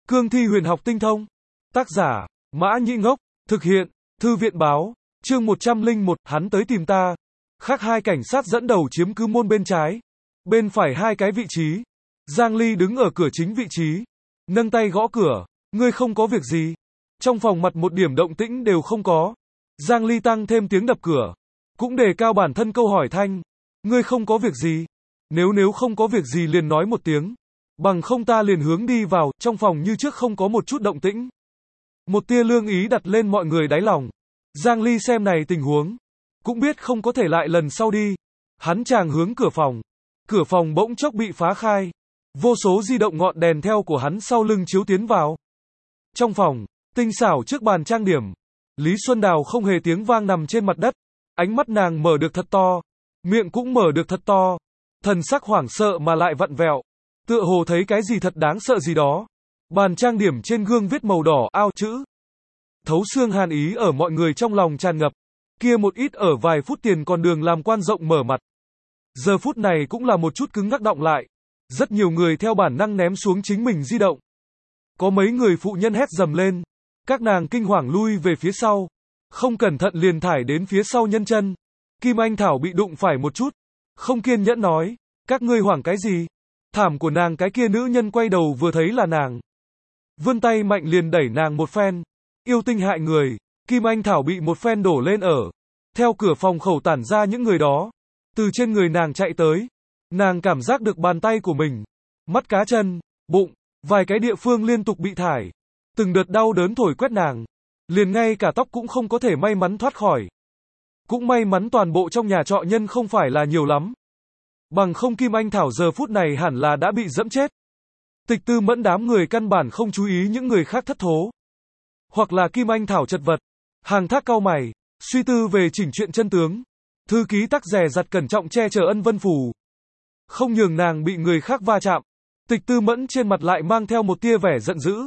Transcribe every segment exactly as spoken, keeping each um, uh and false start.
Cương thi huyền học tinh thông. Tác giả, Mã Nhĩ Ngốc. Thực hiện, Thư viện báo. Chương một trăm lẻ một, hắn tới tìm ta. Khác hai cảnh sát dẫn đầu chiếm cứ môn bên trái. Bên phải hai cái vị trí. Giang Ly đứng ở cửa chính vị trí. Nâng tay gõ cửa. Ngươi không có việc gì. Trong phòng mặt một điểm động tĩnh đều không có. Giang Ly tăng thêm tiếng đập cửa. Cũng đề cao bản thân câu hỏi thanh. Ngươi không có việc gì. Nếu nếu không có việc gì liền nói một tiếng. Bằng không ta liền hướng đi vào, trong phòng như trước không có một chút động tĩnh. Một tia lương ý đặt lên mọi người đáy lòng. Giang Ly xem này tình huống. Cũng biết không có thể lại lần sau đi. Hắn chàng hướng cửa phòng. Cửa phòng bỗng chốc bị phá khai. Vô số di động ngọn đèn theo của hắn sau lưng chiếu tiến vào. Trong phòng, tinh xảo trước bàn trang điểm. Lý Xuân Đào không hề tiếng vang nằm trên mặt đất. Ánh mắt nàng mở được thật to. Miệng cũng mở được thật to. Thần sắc hoảng sợ mà lại vặn vẹo. Tựa hồ thấy cái gì thật đáng sợ gì đó. Bàn trang điểm trên gương viết màu đỏ ao chữ. Thấu xương hàn ý ở mọi người trong lòng tràn ngập. Kia một ít ở vài phút tiền còn đường làm quan rộng mở mặt. Giờ phút này cũng là một chút cứng ngắc động lại. Rất nhiều người theo bản năng ném xuống chính mình di động. Có mấy người phụ nhân hét dầm lên. Các nàng kinh hoàng lui về phía sau. Không cẩn thận liền thải đến phía sau nhân chân. Kim Anh Thảo bị đụng phải một chút. Không kiên nhẫn nói. Các ngươi hoảng cái gì? Thảm của nàng cái kia nữ nhân quay đầu vừa thấy là nàng. Vươn tay mạnh liền đẩy nàng một phen. Yêu tinh hại người. Kim Anh Thảo bị một phen đổ lên ở. Theo cửa phòng khẩu tản ra những người đó. Từ trên người nàng chạy tới. Nàng cảm giác được bàn tay của mình. Mắt cá chân, bụng, vài cái địa phương liên tục bị thải. Từng đợt đau đớn thổi quét nàng. Liền ngay cả tóc cũng không có thể may mắn thoát khỏi. Cũng may mắn toàn bộ trong nhà trọ nhân không phải là nhiều lắm. Bằng không Kim Anh Thảo giờ phút này hẳn là đã bị dẫm chết. Tịch Tư Mẫn đám người căn bản không chú ý những người khác thất thố. Hoặc là Kim Anh Thảo chật vật. Hàng Thác cau mày, suy tư về chỉnh chuyện chân tướng. Thư ký Tắc dè dặt cẩn trọng che chở Ân Vân Phù. Không nhường nàng bị người khác va chạm. Tịch Tư Mẫn trên mặt lại mang theo một tia vẻ giận dữ.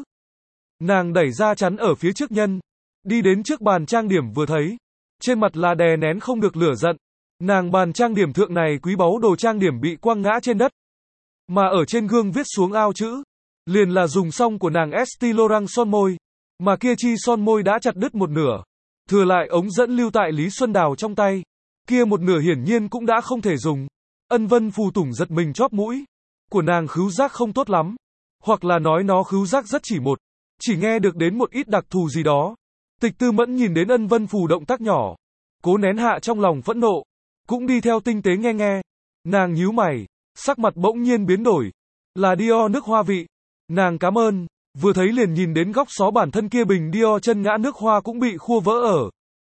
Nàng đẩy ra chắn ở phía trước nhân. Đi đến trước bàn trang điểm vừa thấy. Trên mặt là đè nén không được lửa giận. Nàng bàn trang điểm thượng này quý báu đồ trang điểm bị quăng ngã trên đất. Mà ở trên gương viết xuống ao chữ. Liền là dùng xong của nàng Estée Lauder son môi. Mà kia chi son môi đã chặt đứt một nửa. Thừa lại ống dẫn lưu tại Lý Xuân Đào trong tay. Kia một nửa hiển nhiên cũng đã không thể dùng. Ân Vân Phù tủng giật mình chóp mũi. Của nàng khứu giác không tốt lắm. Hoặc là nói nó khứu giác rất chỉ một. Chỉ nghe được đến một ít đặc thù gì đó. Tịch Tư Mẫn nhìn đến Ân Vân Phù động tác nhỏ. Cố nén hạ trong lòng phẫn nộ. Cũng đi theo tinh tế nghe nghe. Nàng nhíu mày. Sắc mặt bỗng nhiên biến đổi. Là Dior nước hoa vị. Nàng cảm ơn. Vừa thấy liền nhìn đến góc xó bản thân kia bình Dior chân ngã nước hoa cũng bị khua vỡ ở.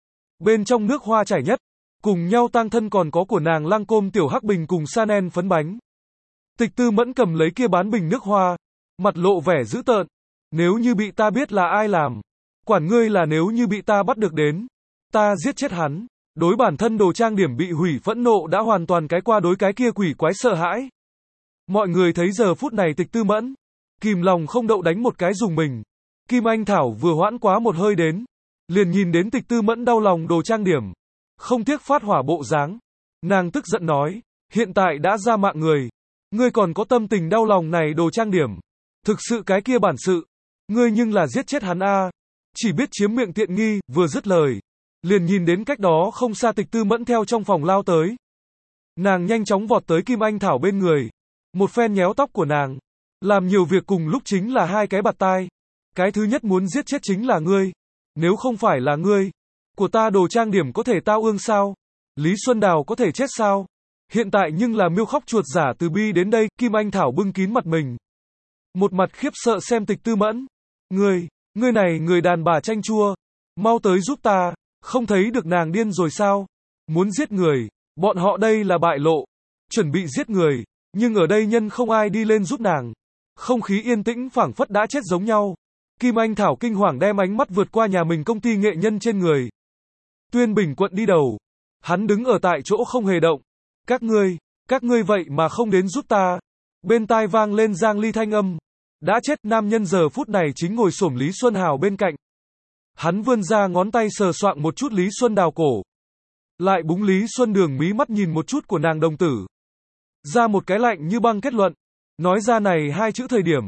Bên trong nước hoa chảy nhất. Cùng nhau tang thân còn có của nàng Lancôme tiểu hắc bình cùng Chanel phấn bánh. Tịch Tư Mẫn cầm lấy kia bán bình nước hoa. Mặt lộ vẻ dữ tợn. Nếu như bị ta biết là ai làm. Quản ngươi là nếu như bị ta bắt được đến. Ta giết chết hắn. Đối bản thân đồ trang điểm bị hủy phẫn nộ đã hoàn toàn cái qua đối cái kia quỷ quái sợ hãi. Mọi người thấy giờ phút này Tịch Tư Mẫn. Kìm lòng không đậu đánh một cái dùng mình. Kim Anh Thảo vừa hoãn quá một hơi đến. Liền nhìn đến Tịch Tư Mẫn đau lòng đồ trang điểm. Không tiếc phát hỏa bộ dáng. Nàng tức giận nói. Hiện tại đã ra mạng người. Ngươi còn có tâm tình đau lòng này đồ trang điểm. Thực sự cái kia bản sự. Ngươi nhưng là giết chết hắn a. Chỉ biết chiếm miệng tiện nghi, vừa dứt lời. Liền nhìn đến cách đó không xa Tịch Tư Mẫn theo trong phòng lao tới. Nàng nhanh chóng vọt tới Kim Anh Thảo bên người. Một phen nhéo tóc của nàng. Làm nhiều việc cùng lúc chính là hai cái bạt tai. Cái thứ nhất muốn giết chết chính là ngươi. Nếu không phải là ngươi. Của ta đồ trang điểm có thể tao ương sao? Lý Xuân Đào có thể chết sao? Hiện tại nhưng là miêu khóc chuột giả từ bi đến đây. Kim Anh Thảo bưng kín mặt mình. Một mặt khiếp sợ xem Tịch Tư Mẫn. Ngươi, ngươi này người đàn bà chanh chua. Mau tới giúp ta. Không thấy được nàng điên rồi sao? Muốn giết người. Bọn họ đây là bại lộ. Chuẩn bị giết người. Nhưng ở đây nhân không ai đi lên giúp nàng. Không khí yên tĩnh phảng phất đã chết giống nhau. Kim Anh Thảo kinh hoàng đem ánh mắt vượt qua nhà mình công ty nghệ nhân trên người. Tuyên Bình Quận đi đầu. Hắn đứng ở tại chỗ không hề động. Các ngươi, các ngươi vậy mà không đến giúp ta. Bên tai vang lên Giang Ly thanh âm. Đã chết nam nhân giờ phút này chính ngồi xổm Lý Xuân Hào bên cạnh. Hắn vươn ra ngón tay sờ soạng một chút Lý Xuân Đào cổ. Lại búng Lý Xuân Đường mí mắt nhìn một chút của nàng đồng tử. Ra một cái lạnh như băng kết luận. Nói ra này hai chữ thời điểm.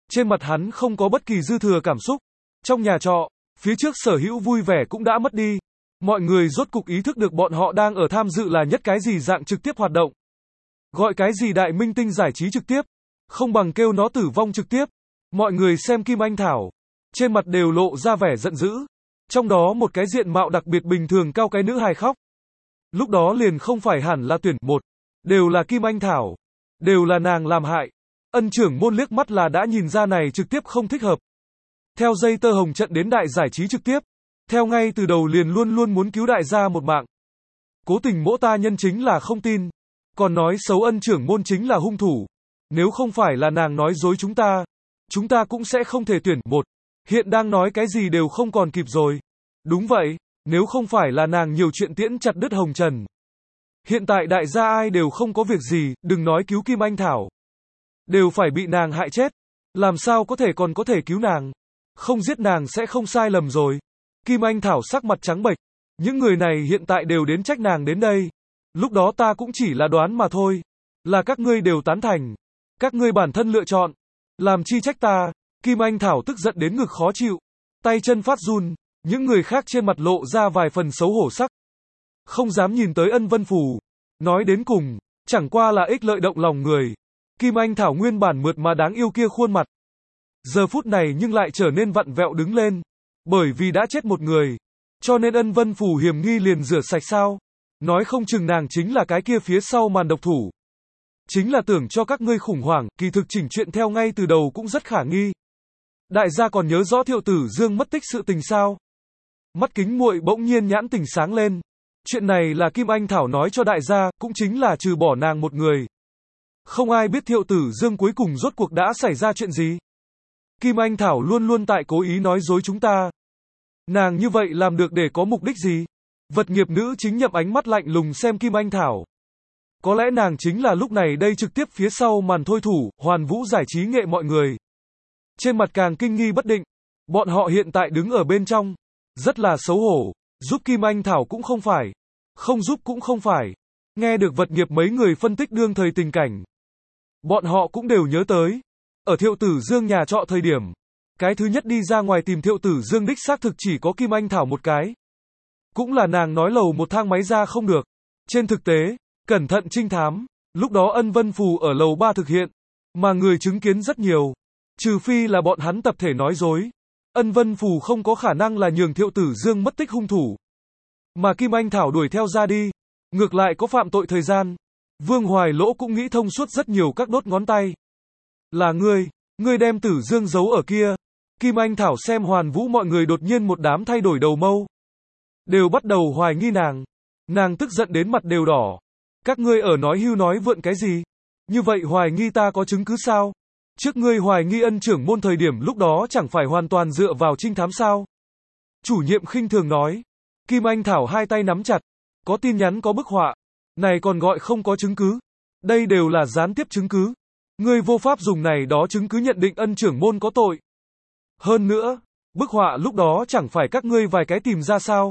Trên mặt hắn không có bất kỳ dư thừa cảm xúc. Trong nhà trọ, phía trước sở hữu vui vẻ cũng đã mất đi. Mọi người rốt cục ý thức được bọn họ đang ở tham dự là nhất cái gì dạng trực tiếp hoạt động. Gọi cái gì đại minh tinh giải trí trực tiếp, không bằng kêu nó tử vong trực tiếp. Mọi người xem Kim Anh Thảo, trên mặt đều lộ ra vẻ giận dữ. Trong đó một cái diện mạo đặc biệt bình thường cao cái nữ hài khóc. Lúc đó liền không phải hẳn là tuyển một, đều là Kim Anh Thảo, đều là nàng làm hại. Ân trưởng môn liếc mắt là đã nhìn ra này trực tiếp không thích hợp. Theo dây tơ hồng trận đến đại giải trí trực tiếp, theo ngay từ đầu liền luôn luôn muốn cứu đại gia một mạng. Cố tình mỗ ta nhân chính là không tin, còn nói xấu ân trưởng môn chính là hung thủ. Nếu không phải là nàng nói dối chúng ta, chúng ta cũng sẽ không thể tuyển một. Hiện đang nói cái gì đều không còn kịp rồi. Đúng vậy, nếu không phải là nàng nhiều chuyện tiễn chặt đứt hồng trần. Hiện tại đại gia ai đều không có việc gì, đừng nói cứu Kim Anh Thảo. Đều phải bị nàng hại chết. Làm sao có thể còn có thể cứu nàng? Không giết nàng sẽ không sai lầm rồi. Kim Anh Thảo sắc mặt trắng bệch. Những người này hiện tại đều đến trách nàng đến đây. Lúc đó ta cũng chỉ là đoán mà thôi. Là các ngươi đều tán thành. Các ngươi bản thân lựa chọn. Làm chi trách ta. Kim Anh Thảo tức giận đến ngực khó chịu. Tay chân phát run. Những người khác trên mặt lộ ra vài phần xấu hổ sắc. Không dám nhìn tới Ân Vân Phù. Nói đến cùng, chẳng qua là ích lợi động lòng người. Kim Anh Thảo nguyên bản mượt mà đáng yêu kia khuôn mặt. Giờ phút này nhưng lại trở nên vặn vẹo đứng lên. Bởi vì đã chết một người. Cho nên Ân Vân Phù hiểm nghi liền rửa sạch sao. Nói không chừng nàng chính là cái kia phía sau màn độc thủ. Chính là tưởng cho các ngươi khủng hoảng, kỳ thực chỉnh chuyện theo ngay từ đầu cũng rất khả nghi. Đại gia còn nhớ rõ Thiệu Tử Dương mất tích sự tình sao? Mắt kính muội bỗng nhiên nhãn tình sáng lên. Chuyện này là Kim Anh Thảo nói cho đại gia, cũng chính là trừ bỏ nàng một người. Không ai biết Thiệu Tử Dương cuối cùng rốt cuộc đã xảy ra chuyện gì. Kim Anh Thảo luôn luôn tại cố ý nói dối chúng ta. Nàng như vậy làm được để có mục đích gì? Vật nghiệp nữ chính nhậm ánh mắt lạnh lùng xem Kim Anh Thảo. Có lẽ nàng chính là lúc này đây trực tiếp phía sau màn thôi thủ, hoàn vũ giải trí nghệ mọi người. Trên mặt càng kinh nghi bất định. Bọn họ hiện tại đứng ở bên trong. Rất là xấu hổ. Giúp Kim Anh Thảo cũng không phải. Không giúp cũng không phải. Nghe được vật nghiệp mấy người phân tích đương thời tình cảnh. Bọn họ cũng đều nhớ tới. Ở Thiệu Tử Dương nhà trọ thời điểm. Cái thứ nhất đi ra ngoài tìm Thiệu Tử Dương đích xác thực chỉ có Kim Anh Thảo một cái. Cũng là nàng nói lầu một thang máy ra không được. Trên thực tế, cẩn thận trinh thám. Lúc đó Ân Vân Phù ở lầu ba thực hiện. Mà người chứng kiến rất nhiều. Trừ phi là bọn hắn tập thể nói dối. Ân Vân Phù không có khả năng là nhường Thiệu Tử Dương mất tích hung thủ. Mà Kim Anh Thảo đuổi theo ra đi. Ngược lại có phạm tội thời gian. Vương Hoài Lỗ cũng nghĩ thông suốt rất nhiều các đốt ngón tay. Là ngươi, ngươi đem Tử Dương giấu ở kia. Kim Anh Thảo xem Hoàn Vũ mọi người đột nhiên một đám thay đổi đầu mâu. Đều bắt đầu hoài nghi nàng. Nàng tức giận đến mặt đều đỏ. Các ngươi ở nói hưu nói vượn cái gì? Như vậy hoài nghi ta có chứng cứ sao? Trước ngươi hoài nghi Ân trưởng môn thời điểm lúc đó chẳng phải hoàn toàn dựa vào trinh thám sao? Chủ nhiệm khinh thường nói. Kim Anh Thảo hai tay nắm chặt. Có tin nhắn có bức họa. Này còn gọi không có chứng cứ. Đây đều là gián tiếp chứng cứ. Ngươi vô pháp dùng này đó chứng cứ nhận định Ân trưởng môn có tội. Hơn nữa, bức họa lúc đó chẳng phải các ngươi vài cái tìm ra sao?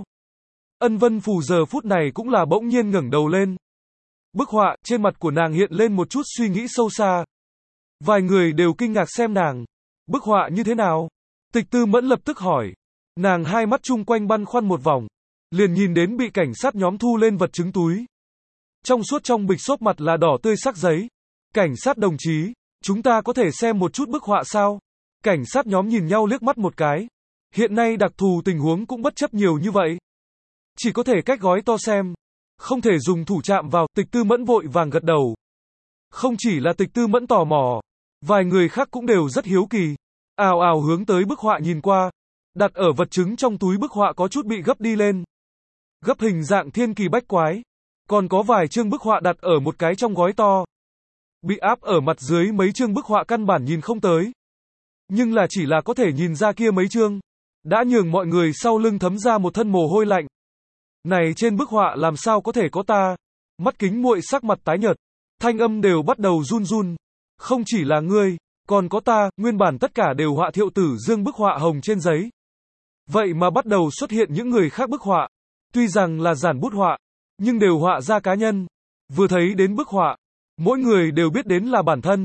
Ân Vân Phù giờ phút này cũng là bỗng nhiên ngẩng đầu lên. Bức họa, trên mặt của nàng hiện lên một chút suy nghĩ sâu xa. Vài người đều kinh ngạc xem nàng. Bức họa như thế nào? Tịch Tư Mẫn lập tức hỏi. Nàng hai mắt chung quanh băn khoăn một vòng. Liền nhìn đến bị cảnh sát nhóm thu lên vật chứng túi. Trong suốt trong bịch xốp mặt là đỏ tươi sắc giấy. Cảnh sát đồng chí, chúng ta có thể xem một chút bức họa sao? Cảnh sát nhóm nhìn nhau liếc mắt một cái. Hiện nay đặc thù tình huống cũng bất chấp nhiều như vậy. Chỉ có thể cách gói to xem. Không thể dùng thủ chạm vào, Tịch Tư Mẫn vội vàng gật đầu. Không chỉ là Tịch Tư Mẫn tò mò. Vài người khác cũng đều rất hiếu kỳ. Ào ào hướng tới bức họa nhìn qua. Đặt ở vật chứng trong túi bức họa có chút bị gấp đi lên. Gấp hình dạng thiên kỳ bách quái. Còn có vài chương bức họa đặt ở một cái trong gói to. Bị áp ở mặt dưới mấy chương bức họa căn bản nhìn không tới. Nhưng là chỉ là có thể nhìn ra kia mấy chương. Đã nhường mọi người sau lưng thấm ra một thân mồ hôi lạnh. Này trên bức họa làm sao có thể có ta? Mắt kính muội sắc mặt tái nhợt. Thanh âm đều bắt đầu run run. Không chỉ là ngươi, còn có ta, nguyên bản tất cả đều họa Thiệu Tử Dương bức họa hồng trên giấy. Vậy mà bắt đầu xuất hiện những người khác bức họa. Tuy rằng là giản bút họa, nhưng đều họa ra cá nhân. Vừa thấy đến bức họa, mỗi người đều biết đến là bản thân.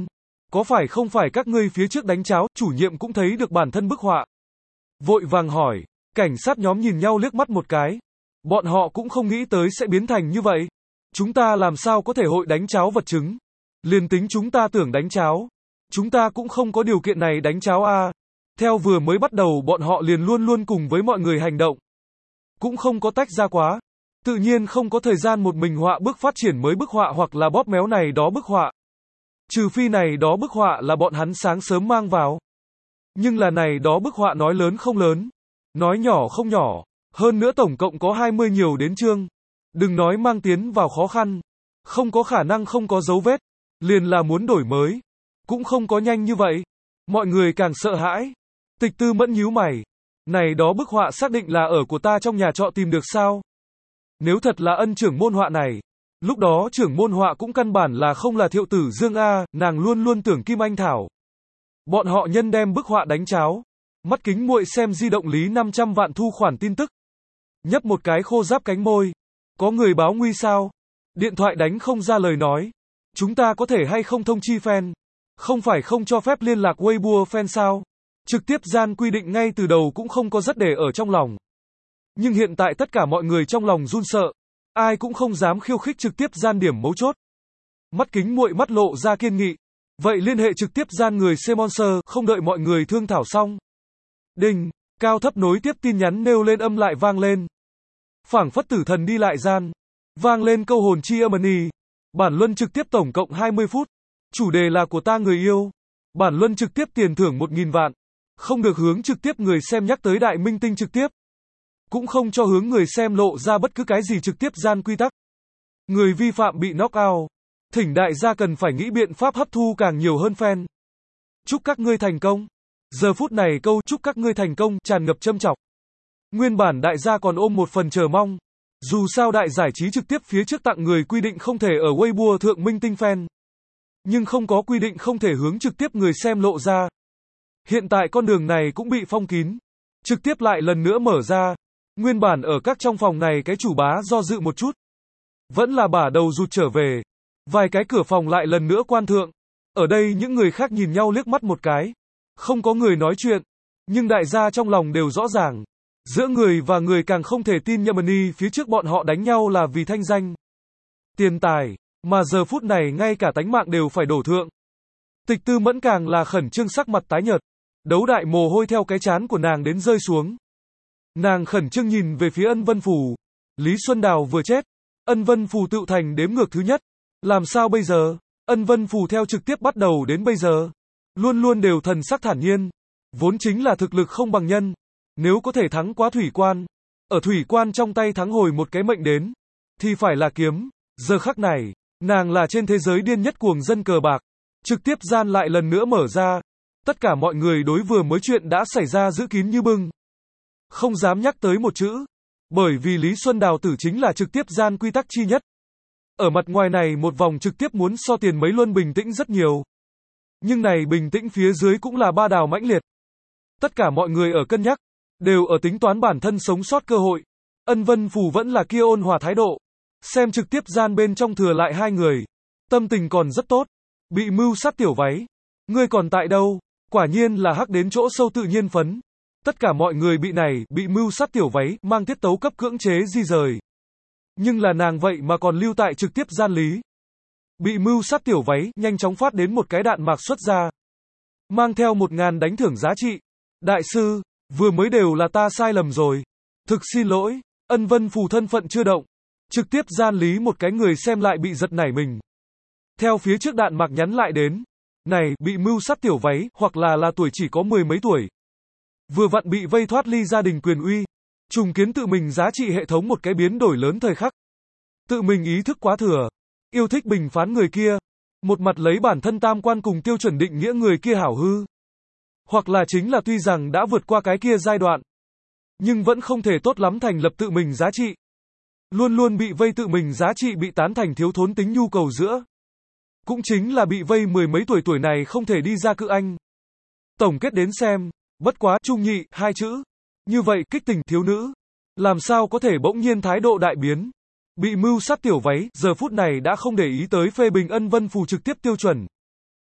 Có phải không phải các ngươi phía trước đánh cháo, chủ nhiệm cũng thấy được bản thân bức họa. Vội vàng hỏi, cảnh sát nhóm nhìn nhau liếc mắt một cái. Bọn họ cũng không nghĩ tới sẽ biến thành như vậy. Chúng ta làm sao có thể hội đánh cháo vật chứng. Liền tính chúng ta tưởng đánh cháo. Chúng ta cũng không có điều kiện này đánh cháo a. Theo vừa mới bắt đầu bọn họ liền luôn luôn cùng với mọi người hành động. Cũng không có tách ra quá. Tự nhiên không có thời gian một mình họa bước phát triển mới bức họa hoặc là bóp méo này đó bức họa. Trừ phi này đó bức họa là bọn hắn sáng sớm mang vào. Nhưng là này đó bức họa nói lớn không lớn. Nói nhỏ không nhỏ. Hơn nữa tổng cộng có hai mươi nhiều đến chương. Đừng nói mang tiến vào khó khăn. Không có khả năng không có dấu vết. Liền là muốn đổi mới. Cũng không có nhanh như vậy. Mọi người càng sợ hãi. Tịch Tư Mẫn nhíu mày. Này đó bức họa xác định là ở của ta trong nhà trọ tìm được sao? Nếu thật là Ân trưởng môn họa này. Lúc đó trưởng môn họa cũng căn bản là không là Thiệu Tử Dương A, nàng luôn luôn tưởng Kim Anh Thảo. Bọn họ nhân đem bức họa đánh cháo. Mắt kính muội xem di động lý năm trăm vạn thu khoản tin tức. Nhấp một cái khô giáp cánh môi. Có người báo nguy sao? Điện thoại đánh không ra lời nói. Chúng ta có thể hay không thông chi fan? Không phải không cho phép liên lạc Weibo fan sao? Trực tiếp gian quy định ngay từ đầu cũng không có rất để ở trong lòng. Nhưng hiện tại tất cả mọi người trong lòng run sợ. Ai cũng không dám khiêu khích trực tiếp gian điểm mấu chốt. Mắt kính muội mắt lộ ra kiên nghị. Vậy liên hệ trực tiếp gian người C-Monster, không đợi mọi người thương thảo xong. Đinh, cao thấp nối tiếp tin nhắn nêu lên âm lại vang lên. Phảng phất tử thần đi lại gian. Vang lên câu hồn chi âm নি. Bản luân trực tiếp tổng cộng hai mươi phút. Chủ đề là của ta người yêu. Bản luân trực tiếp tiền thưởng một nghìn vạn. Không được hướng trực tiếp người xem nhắc tới đại minh tinh trực tiếp. Cũng không cho hướng người xem lộ ra bất cứ cái gì trực tiếp gian quy tắc. Người vi phạm bị knock out. Thỉnh đại gia cần phải nghĩ biện pháp hấp thu càng nhiều hơn fan. Chúc các ngươi thành công. Giờ phút này câu chúc các ngươi thành công tràn ngập châm chọc. Nguyên bản đại gia còn ôm một phần chờ mong. Dù sao đại giải trí trực tiếp phía trước tặng người quy định không thể ở Weibo thượng minh tinh fan. Nhưng không có quy định không thể hướng trực tiếp người xem lộ ra. Hiện tại con đường này cũng bị phong kín. Trực tiếp lại lần nữa mở ra. Nguyên bản ở các trong phòng này cái chủ bá do dự một chút. Vẫn là bả đầu rụt trở về. Vài cái cửa phòng lại lần nữa quan thượng. Ở đây những người khác nhìn nhau liếc mắt một cái. Không có người nói chuyện. Nhưng đại gia trong lòng đều rõ ràng. Giữa người và người càng không thể tin Yemeni phía trước bọn họ đánh nhau là vì thanh danh. Tiền tài. Mà giờ phút này ngay cả tánh mạng đều phải đổ thượng. Tịch Tư Mẫn càng là khẩn trương sắc mặt tái nhợt. Đấu đại mồ hôi theo cái trán của nàng đến rơi xuống. Nàng khẩn trương nhìn về phía Ân Vân Phù. Lý Xuân Đào vừa chết. Ân Vân Phù tự thành đếm ngược thứ nhất. Làm sao bây giờ? Ân Vân Phù theo trực tiếp bắt đầu đến bây giờ. Luôn luôn đều thần sắc thản nhiên. Vốn chính là thực lực không bằng nhân. Nếu có thể thắng quá thủy quan. Ở thủy quan trong tay thắng hồi một cái mệnh đến. Thì phải là kiếm. Giờ khắc này. Nàng là trên thế giới điên nhất cuồng dân cờ bạc. Trực tiếp gian lại lần nữa mở ra. Tất cả mọi người đối vừa mới chuyện đã xảy ra giữ kín như bưng. Không dám nhắc tới một chữ. Bởi vì Lý Xuân Đào tử chính là trực tiếp gian quy tắc chi nhất. Ở mặt ngoài này một vòng trực tiếp muốn so tiền mấy luân bình tĩnh rất nhiều. Nhưng này bình tĩnh phía dưới cũng là ba đào mãnh liệt. Tất cả mọi người ở cân nhắc. Đều ở tính toán bản thân sống sót cơ hội. Ân Vân Phù vẫn là kia ôn hòa thái độ. Xem trực tiếp gian bên trong thừa lại hai người. Tâm tình còn rất tốt. Bị mưu sát tiểu váy. Ngươi còn tại đâu? Quả nhiên là hắc đến chỗ sâu tự nhiên phấn. Tất cả mọi người bị này, bị mưu sát tiểu váy, mang tiết tấu cấp cưỡng chế di rời. Nhưng là nàng vậy mà còn lưu tại trực tiếp gian lý. Bị mưu sát tiểu váy, nhanh chóng phát đến một cái đạn mạc xuất ra. Mang theo một ngàn đánh thưởng giá trị. Đại sư, vừa mới đều là ta sai lầm rồi. Thực xin lỗi, Ân Vân Phù thân phận chưa động. Trực tiếp gian lý một cái người xem lại bị giật nảy mình. Theo phía trước đạn mạc nhắn lại đến. Này, bị mưu sát tiểu váy, hoặc là là tuổi chỉ có mười mấy tuổi. Vừa vặn bị vây thoát ly gia đình quyền uy. Trùng kiến tự mình giá trị hệ thống một cái biến đổi lớn thời khắc. Tự mình ý thức quá thừa. Yêu thích bình phán người kia. Một mặt lấy bản thân tam quan cùng tiêu chuẩn định nghĩa người kia hảo hư. Hoặc là chính là tuy rằng đã vượt qua cái kia giai đoạn. Nhưng vẫn không thể tốt lắm thành lập tự mình giá trị. Luôn luôn bị vây tự mình giá trị bị tán thành thiếu thốn tính nhu cầu giữa. Cũng chính là bị vây mười mấy tuổi tuổi này không thể đi ra cự anh. Tổng kết đến xem. Bất quá, trung nhị, hai chữ. Như vậy, kích tình thiếu nữ. Làm sao có thể bỗng nhiên thái độ đại biến. Bị mưu sát tiểu váy, giờ phút này đã không để ý tới phê bình Ân Vân Phù trực tiếp tiêu chuẩn.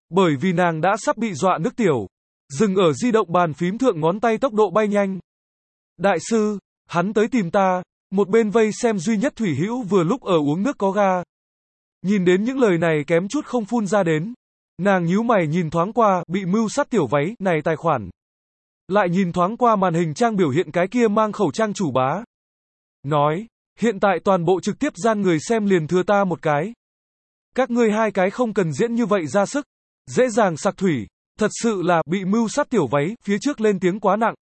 Bởi vì nàng đã sắp bị dọa nước tiểu. Dừng ở di động bàn phím thượng, ngón tay tốc độ bay nhanh. Đại sư, hắn tới tìm ta. Một bên vây xem duy nhất Thủy Hữu vừa lúc ở uống nước có ga. Nhìn đến những lời này kém chút không phun ra đến. Nàng nhíu mày nhìn thoáng qua bị mưu sát tiểu váy này tài khoản. Lại nhìn thoáng qua màn hình trang biểu hiện cái kia mang khẩu trang chủ bá. Nói, hiện tại toàn bộ trực tiếp gian người xem liền thừa ta một cái. Các ngươi hai cái không cần diễn như vậy ra sức. Dễ dàng sặc thủy. Thật sự là bị mưu sát tiểu váy, phía trước lên tiếng quá nặng.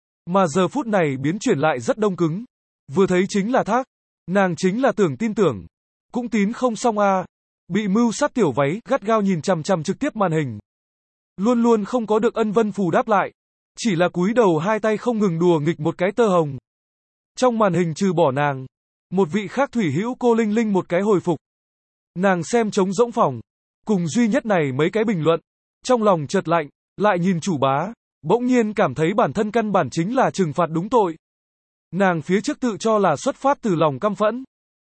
Mà giờ phút này biến chuyển lại rất đông cứng. Vừa thấy chính là Thác. Nàng chính là tưởng tin tưởng. Cũng tín không xong a. À. Bị mưu sát tiểu váy, gắt gao nhìn chằm chằm trực tiếp màn hình. Luôn luôn không có được Ân Vân Phù đáp lại. Chỉ là cúi đầu hai tay không ngừng đùa nghịch một cái tơ hồng. Trong màn hình trừ bỏ nàng. Một vị khác Thủy Hữu cô Linh Linh một cái hồi phục. Nàng xem trống rỗng phòng. Cùng duy nhất này mấy cái bình luận. Trong lòng chợt lạnh, lại nhìn chủ bá. Bỗng nhiên cảm thấy bản thân căn bản chính là trừng phạt đúng tội. Nàng phía trước tự cho là xuất phát từ lòng căm phẫn.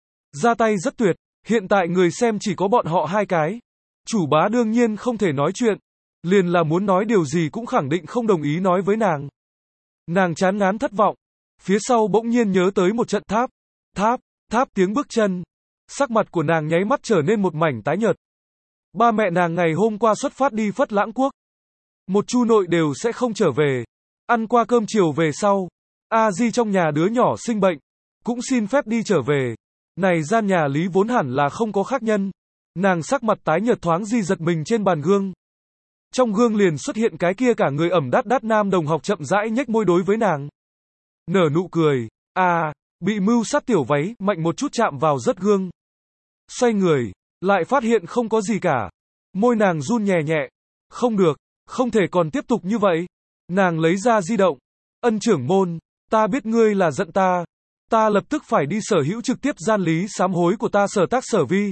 Ra tay rất tuyệt, hiện tại người xem chỉ có bọn họ hai cái. Chủ bá đương nhiên không thể nói chuyện. Liền là muốn nói điều gì cũng khẳng định không đồng ý nói với nàng. Nàng chán ngán thất vọng. Phía sau bỗng nhiên nhớ tới một trận tháp. Tháp, tháp tiếng bước chân. Sắc mặt của nàng nháy mắt trở nên một mảnh tái nhợt. Ba mẹ nàng ngày hôm qua xuất phát đi Phất Lãng Quốc. Một chu nội đều sẽ không trở về. Ăn qua cơm chiều về sau. A Di trong nhà đứa nhỏ sinh bệnh. Cũng xin phép đi trở về. Này gian nhà Lý vốn hẳn là không có khác nhân. Nàng sắc mặt tái nhợt thoáng di giật mình trên bàn gương. Trong gương liền xuất hiện cái kia cả người ẩm đát đát nam đồng học chậm rãi nhếch môi đối với nàng. Nở nụ cười. À, bị mưu sát tiểu váy, mạnh một chút chạm vào rất gương. Xoay người, lại phát hiện không có gì cả. Môi nàng run nhẹ nhẹ. Không được, không thể còn tiếp tục như vậy. Nàng lấy ra di động. Ân trưởng môn, ta biết ngươi là giận ta. Ta lập tức phải đi sở hữu trực tiếp gian lý sám hối của ta sở tác sở vi.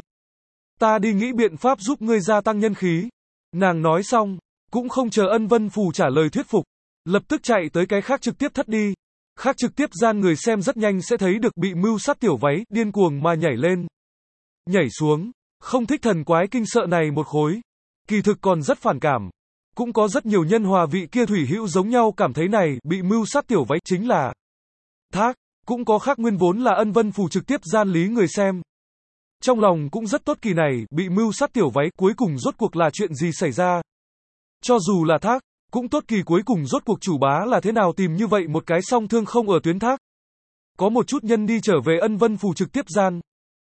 Ta đi nghĩ biện pháp giúp ngươi gia tăng nhân khí. Nàng nói xong, cũng không chờ Ân Vân Phù trả lời thuyết phục. Lập tức chạy tới cái khác trực tiếp thất đi. Khác trực tiếp gian người xem rất nhanh sẽ thấy được bị mưu sát tiểu váy, điên cuồng mà nhảy lên. Nhảy xuống, không thích thần quái kinh sợ này một khối. Kỳ thực còn rất phản cảm. Cũng có rất nhiều nhân hòa vị kia Thủy Hữu giống nhau cảm thấy này, bị mưu sát tiểu váy chính là Thác. Cũng có khác nguyên vốn là Ân Vân Phù trực tiếp gian lý người xem. Trong lòng cũng rất tốt kỳ này, bị mưu sát tiểu váy cuối cùng rốt cuộc là chuyện gì xảy ra. Cho dù là Thác, cũng tốt kỳ cuối cùng rốt cuộc chủ bá là thế nào tìm như vậy một cái song thương không ở tuyến Thác. Có một chút nhân đi trở về Ân Vân Phù trực tiếp gian.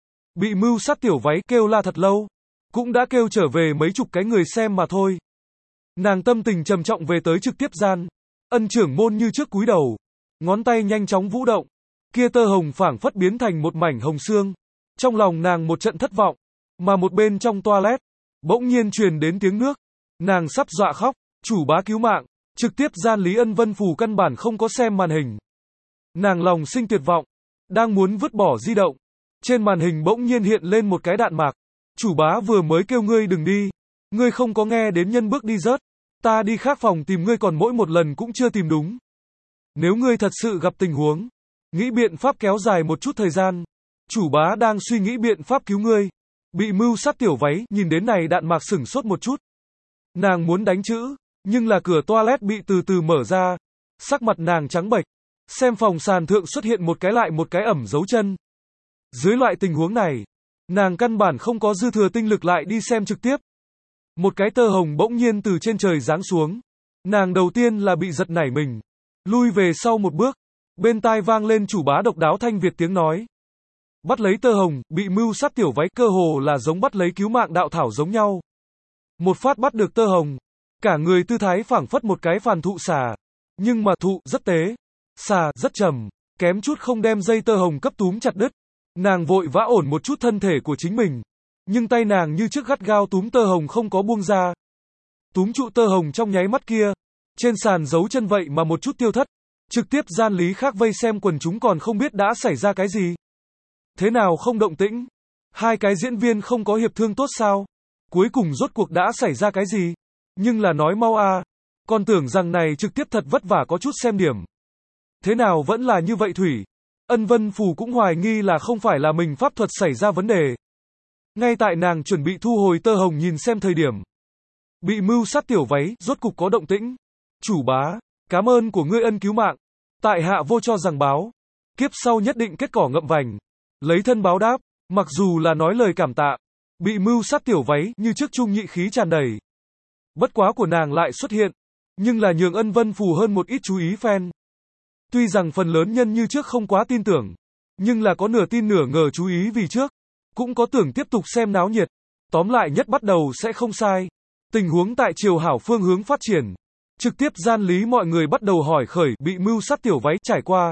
Bị mưu sát tiểu váy kêu la thật lâu. Cũng đã kêu trở về mấy chục cái người xem mà thôi. Nàng tâm tình trầm trọng về tới trực tiếp gian. Ân trưởng môn như trước cúi đầu. Ngón tay nhanh chóng vũ động. Kia tơ hồng phảng phất biến thành một mảnh hồng xương. Trong lòng nàng một trận thất vọng. Mà một bên trong toilet, bỗng nhiên truyền đến tiếng nước. Nàng sắp dọa khóc. Chủ bá cứu mạng. Trực tiếp gian lý Ân Vân Phù căn bản không có xem màn hình. Nàng lòng sinh tuyệt vọng. Đang muốn vứt bỏ di động. Trên màn hình bỗng nhiên hiện lên một cái đạn mạc. Chủ bá vừa mới kêu ngươi đừng đi. Ngươi không có nghe đến nhân bước đi rớt. Ta đi khác phòng tìm ngươi còn mỗi một lần cũng chưa tìm đúng. Nếu ngươi thật sự gặp tình huống, nghĩ biện pháp kéo dài một chút thời gian. Chủ bá đang suy nghĩ biện pháp cứu ngươi. Bị mưu sát tiểu váy, nhìn đến này đạn mạc sửng sốt một chút. Nàng muốn đánh chữ, nhưng là cửa toilet bị từ từ mở ra. Sắc mặt nàng trắng bệch. Xem phòng sàn thượng xuất hiện một cái lại một cái ẩm dấu chân. Dưới loại tình huống này, nàng căn bản không có dư thừa tinh lực lại đi xem trực tiếp. Một cái tơ hồng bỗng nhiên từ trên trời giáng xuống. Nàng đầu tiên là bị giật nảy mình. Lui về sau một bước. Bên tai vang lên chủ bá độc đáo thanh Việt tiếng nói. Bắt lấy tơ hồng, bị mưu sát tiểu váy cơ hồ là giống bắt lấy cứu mạng đạo thảo giống nhau. Một phát bắt được tơ hồng. Cả người tư thái phảng phất một cái phàn thụ xà. Nhưng mà thụ rất tế. Xà rất trầm. Kém chút không đem dây tơ hồng cấp túm chặt đứt. Nàng vội vã ổn một chút thân thể của chính mình. Nhưng tay nàng như trước gắt gao túm tơ hồng không có buông ra. Túm trụ tơ hồng trong nháy mắt kia. Trên sàn dấu chân vậy mà một chút tiêu thất. Trực tiếp gian lý khác vây xem quần chúng còn không biết đã xảy ra cái gì. Thế nào không động tĩnh? Hai cái diễn viên không có hiệp thương tốt sao? Cuối cùng rốt cuộc đã xảy ra cái gì? Nhưng là nói mau a, à. Còn tưởng rằng này trực tiếp thật vất vả có chút xem điểm. Thế nào vẫn là như vậy Thủy? Ân Vân Phù cũng hoài nghi là không phải là mình pháp thuật xảy ra vấn đề. Ngay tại nàng chuẩn bị thu hồi tơ hồng nhìn xem thời điểm. Bị mưu sát tiểu váy, rốt cục có động tĩnh. Chủ bá, cảm ơn của ngươi ân cứu mạng. Tại hạ vô cho rằng báo. Kiếp sau nhất định kết cỏ ngậm vành. Lấy thân báo đáp, mặc dù là nói lời cảm tạ. Bị mưu sát tiểu váy, như trước trung nhị khí tràn đầy. Bất quá của nàng lại xuất hiện. Nhưng là nhường Ân Vân Phù hơn một ít chú ý fan. Tuy rằng phần lớn nhân như trước không quá tin tưởng. Nhưng là có nửa tin nửa ngờ chú ý vì trước. Cũng có tưởng tiếp tục xem náo nhiệt. Tóm lại nhất bắt đầu sẽ không sai. Tình huống tại Triều Hảo phương hướng phát triển. Trực tiếp gian lý mọi người bắt đầu hỏi khởi bị mưu sát tiểu váy trải qua.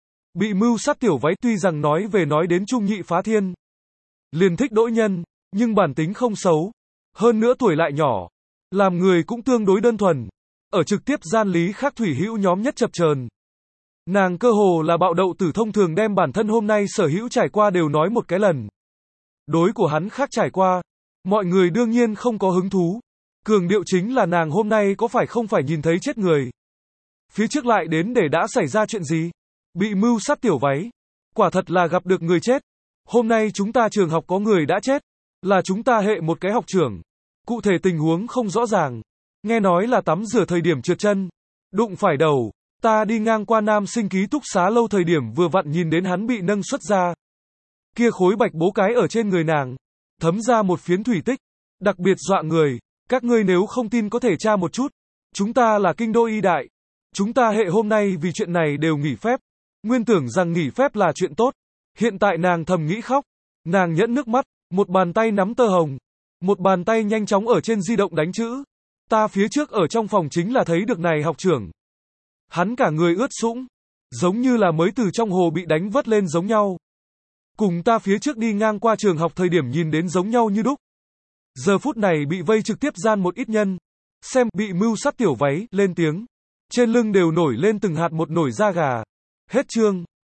Bị mưu sát tiểu váy tuy rằng nói về nói đến trung nhị phá thiên. Liền thích đỗi nhân, nhưng bản tính không xấu. Hơn nữa tuổi lại nhỏ. Làm người cũng tương đối đơn thuần. Ở trực tiếp gian lý khác thủy hữu nhóm nhất chập chờn. Nàng cơ hồ là bạo đậu tử thông thường đem bản thân hôm nay sở hữu trải qua đều nói một cái lần. Đối của hắn khác trải qua. Mọi người đương nhiên không có hứng thú. Cường điệu chính là nàng hôm nay có phải không phải nhìn thấy chết người. Phía trước lại đến để đã xảy ra chuyện gì? Bị mưu sát tiểu váy. Quả thật là gặp được người chết. Hôm nay chúng ta trường học có người đã chết. Là chúng ta hệ một cái học trưởng. Cụ thể tình huống không rõ ràng. Nghe nói là tắm rửa thời điểm trượt chân. Đụng phải đầu. Ta đi ngang qua nam sinh ký túc xá lâu thời điểm vừa vặn nhìn đến hắn bị nâng xuất ra. Kia khối bạch bố cái ở trên người nàng. Thấm ra một phiến thủy tích. Đặc biệt dọa người. Các ngươi nếu không tin có thể tra một chút. Chúng ta là kinh đô y đại. Chúng ta hệ hôm nay vì chuyện này đều nghỉ phép. Nguyên tưởng rằng nghỉ phép là chuyện tốt. Hiện tại nàng thầm nghĩ khóc. Nàng nhẫn nước mắt. Một bàn tay nắm tơ hồng. Một bàn tay nhanh chóng ở trên di động đánh chữ. Ta phía trước ở trong phòng chính là thấy được này học trưởng. Hắn cả người ướt sũng. Giống như là mới từ trong hồ bị đánh vớt lên giống nhau. Cùng ta phía trước đi ngang qua trường học thời điểm nhìn đến giống nhau như đúc. Giờ phút này bị vây trực tiếp gian một ít nhân. Xem bị mưu sát tiểu váy, lên tiếng. Trên lưng đều nổi lên từng hạt một nổi da gà. Hết chương.